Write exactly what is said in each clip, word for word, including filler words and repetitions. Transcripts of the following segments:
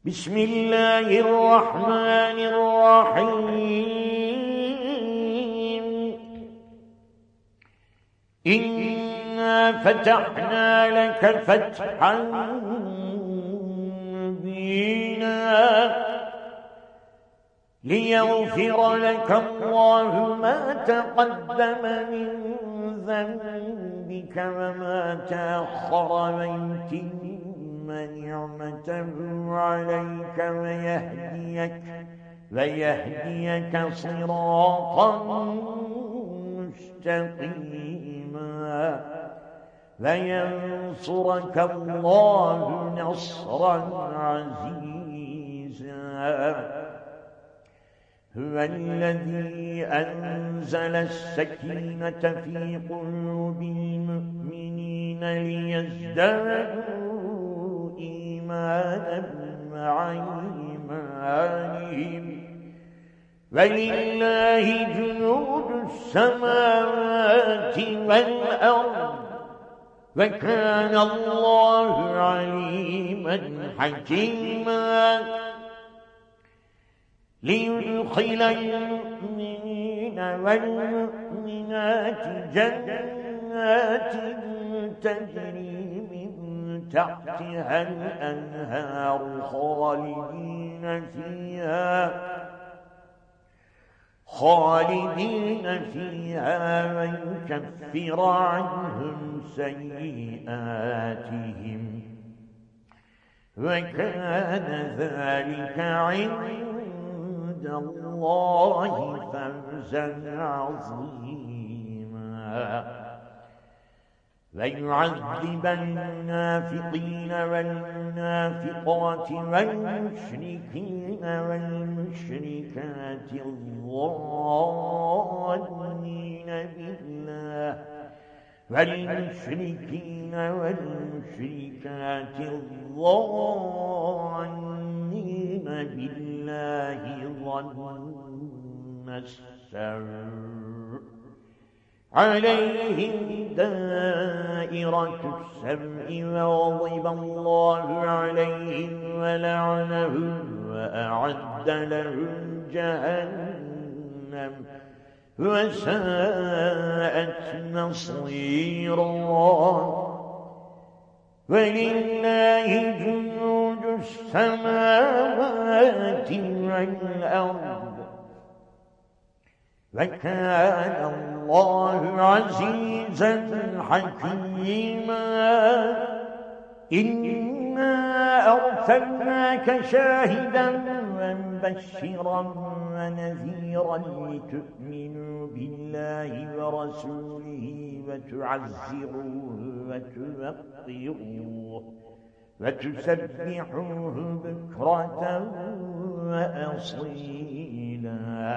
بسم الله الرحمن الرحيم إنا فتحنا لك فتحا مبينا ليغفر لك الله ما تقدم من ذنبك وما تأخر ويتم نعمته عليك ويهديك ويهديك صراطا مستقيما وينصرك الله نصرا عزيزا هو الذي أنزل السكينة في قلوب المؤمنين ليزدادوا إيمانا مع إيمانهم ولله جنود السماوات والأرض وكان الله عليما حكيما ليدخل المؤمنين والمؤمنات جنات تجري من تحتها الأنهار خالدين فيها خالدين فيها ويكفر عنهم سيئاتهم وكان ذلك عند الله فوزا عظيما ويعذب المنافقين والمنافقات والمشركين والمشركات الظانين بالله والمشركين والمشركات الظانين بالله ظن السوء عليهم دائرة السوء وغضب الله عليهم ولعنهم وأعد لهم جهنم وساءت مصيرا ولله جنود السماوات والأرض وكان الله عزيزا حكيما إنا أرسلناك شاهدا ومبشرا ونذيرا لتؤمنوا بالله ورسوله وتعزروه وتوقروه وتسبحوه بكرة وأصيلا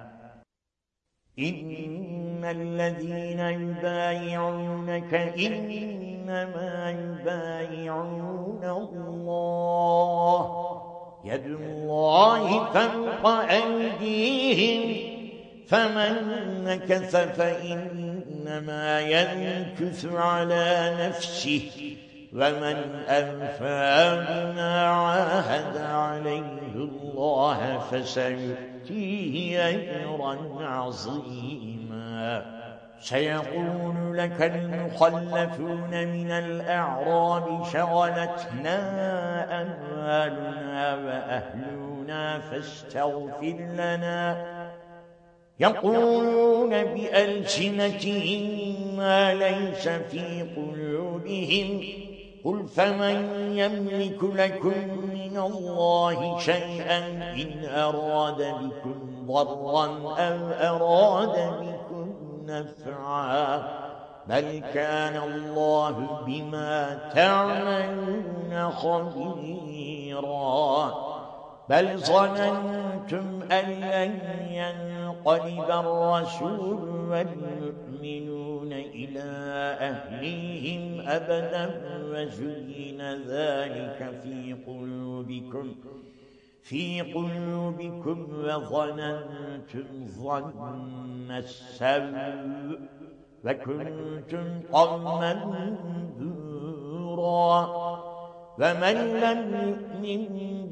إن الذين يبايعونك إنما يبايعون الله يد الله فوق أيديهم فمن نكث فإنما ينكث على نفسه ومن أوفى بما عاهد عليه الله فسيؤتيه أجرا عظيما سيقول لك المخلفون من الأعراب شغلتنا أموالنا وأهلنا فاستغفر لنا يقولون بألسنتهم ما ليس في قلوبهم قل فمن يملك لكم من الله شيئا إن أراد بكم ضرا أو أراد بكم نفعا بل كان الله بما تعملون خبيرا بل ظننتم أن لن ينقلب الرسول والمؤمنون إلى أهليهم أبدا وزين ذلك في قلوبكم في قلوبكم وظننتم ظن السوء وكنتم قوما بورا ومن لم يؤمن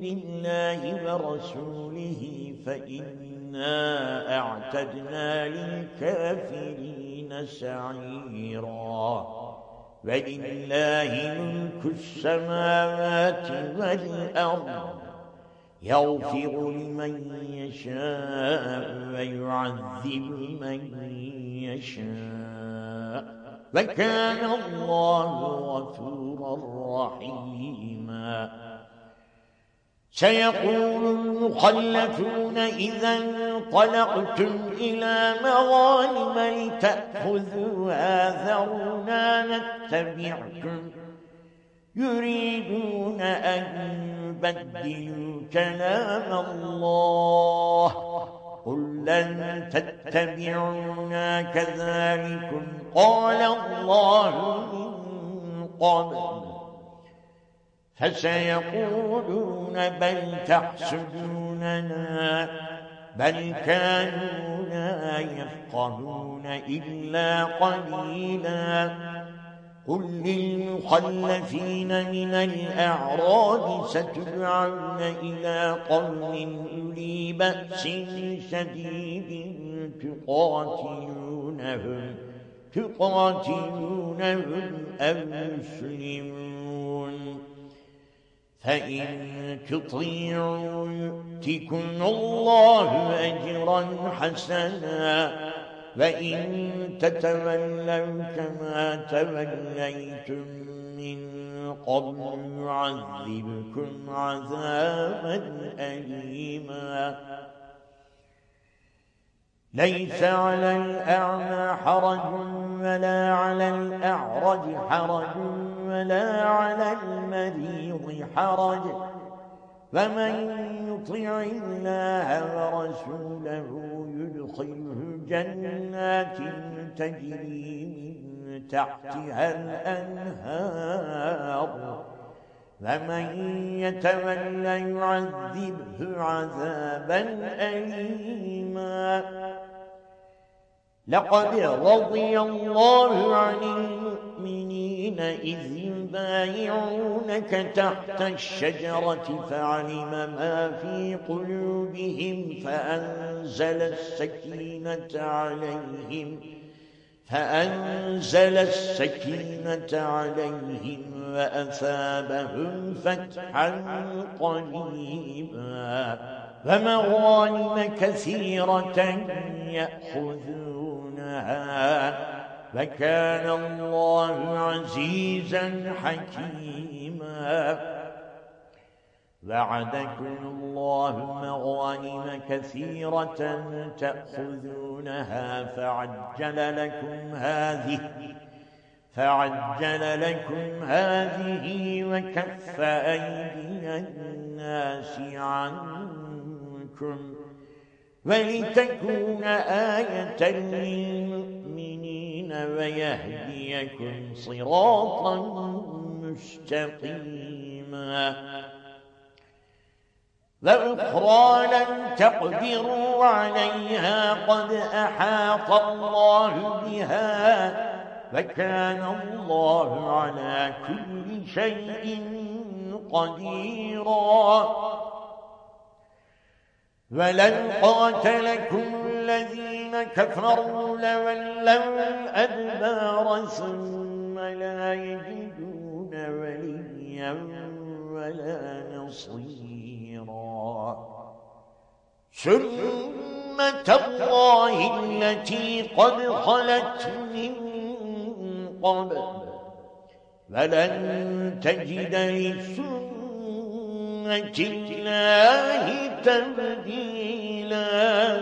بالله ورسوله فإنا أعتدنا للكافرين سعيرا ولله ملك السماوات والأرض يغفر لمن يشاء ويعذب من يشاء وكان الله غفورا رحيما سيقول المخلفون إذا انطلقتم إلى مغانم لتأخذوها ذرونا نتبعكم يريدون أن يبدلوا كلام الله قل لن تتبعونا كذلكم قال الله من قبل فسيقولون بل تحسدوننا بل كانوا لا يفقهون إلا قليلا قل للمخلفين من الأعراب ستدعون إلى قوم أولي بأس شديد تقاتلونهم تقاتلونهم أو يسلمون فإن تطيعوا يؤتكم الله أجرا حسنا وإن تتولوا كما توليتم من قبل يعذبكم عذابا أليما ليس على الأعمى حرج ولا على الأعرج حرج ولا على المريض حرج ومن يطع الله ورسوله يدخله جنات تجري من تحتها الأنهار ومن يتولى يعذبه عذابا أليما لقد رضي الله عن المؤمنين إذ يبايعونك تحت الشجرة فعلم ما في قلوبهم فأنزل السكينة عليهم فأنزل السكينة عليهم وأثابهم فتحا قريبا ومغانم كثيرة يأخذونها وكان الله عزيزا حكيما وعدكم الله مغانم كثيرة تأخذونها فعجل لكم هذه فعجل لكم هذه وكف أيدي الناس عنكم ولتكون آية للمؤمنين ويهديكم صراطا مستقيما وأخرى لن تقدروا عليها قد أحاط الله بها وكان الله على كل شيء قديرا ولن قاتلكم الذين كفروا لولوا الأدبار ثم لا يجدون وليا ولا نصيرا سنة الله التي قد خلت من قبل ولن تجد لسنة الله تبديلا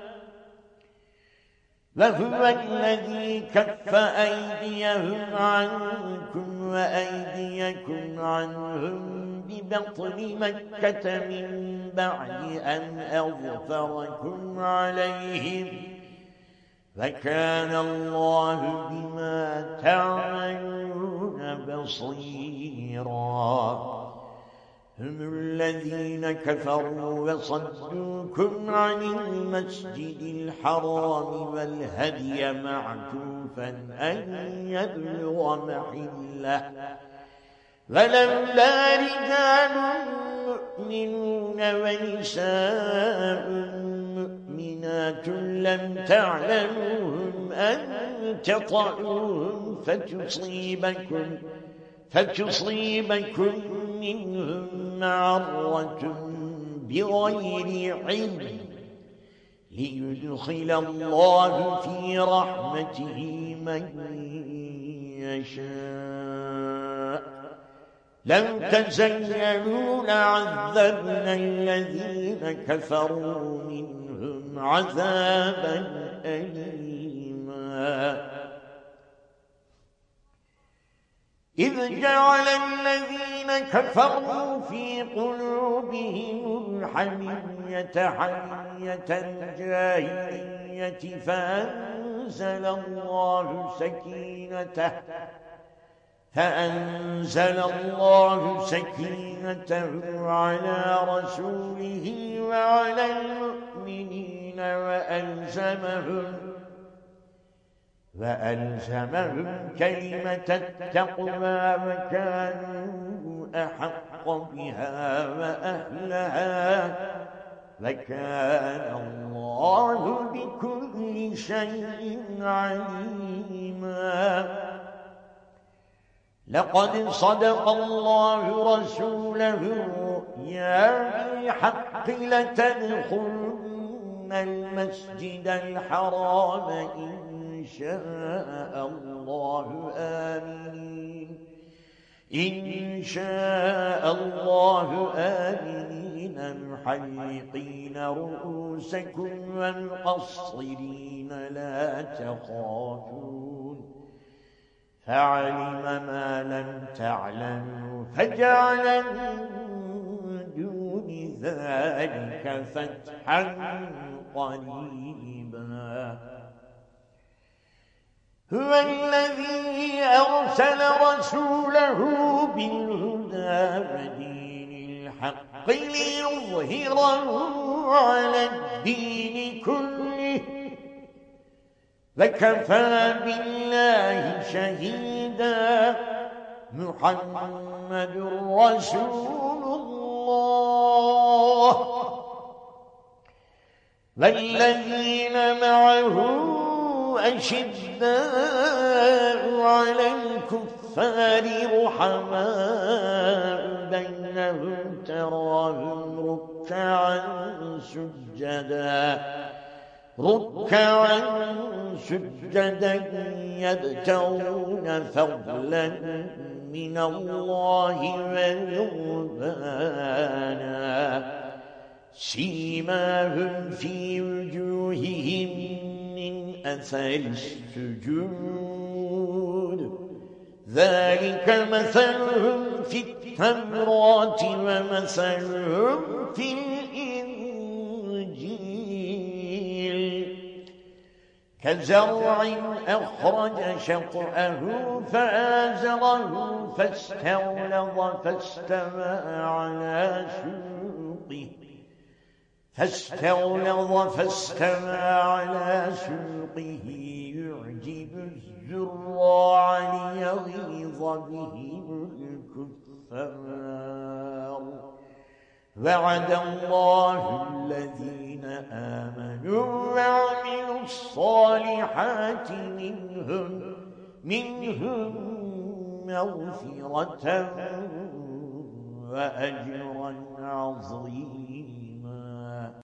وهو الذي كف أيديهم عنكم وأيديكم عنهم ببطن مكة من بعد أن أظفركم عليهم فكان الله بما تعملون بصيرا هم الذين كفروا وصدوكم عن المسجد الحرام والهدي معكوفا أن يبلغ محله ولولا رجال مؤمنون ونساء مؤمنات لم تعلموهم أن تطعوهم فتصيبكم فتصيبكم منهم معرة بغير علم ليدخل الله في رحمته من يشاء لو تزينوا لعذبنا الذين كفروا منهم عذابا أليما إذ جعل الذين كفروا في قلوبهم الحمية حمية الجاهلية فأنزل الله سكينته فأنزل الله سكينته على رسوله وعلى المؤمنين وألزمهم وألزمهم كلمة التقوى وكانوا أحق بها وأهلها وكان الله بكل شيء عليما لقد صدق الله رسوله يا بالحق لتدخلن المسجد الحرام إن شاء الله آمين إن شاء الله آمين محلقين رؤوسكم ومقصرين لا تخافون فعلم ما لم تعلموا فجعل من دون ذلك فتحا قريبا هو الذي أرسل رسوله بالهدى ودين الحق ليظهره على الدين كله وكفى بالله شهيدا محمد رسول الله والذين معه أشداء على الكفار رحماء بينهم تراهم ركعا سجدا ركعا سجدا يبتغون فضلا من الله ورضوانا سيماهم في وجوههم من أثر السجود ذلك مثلهم في التوراة ومثلهم في الإنجيل كزرع أخرج شطأه فآزره فاستغلظ فاستوى على سوقه فاستغلظ فاستوى على سوقه يعجب الزراع ليغيظ بهم الكفار وعد الله الذين آمنوا وعملوا الصالحات منهم منهم مغفرة وأجرا عظيما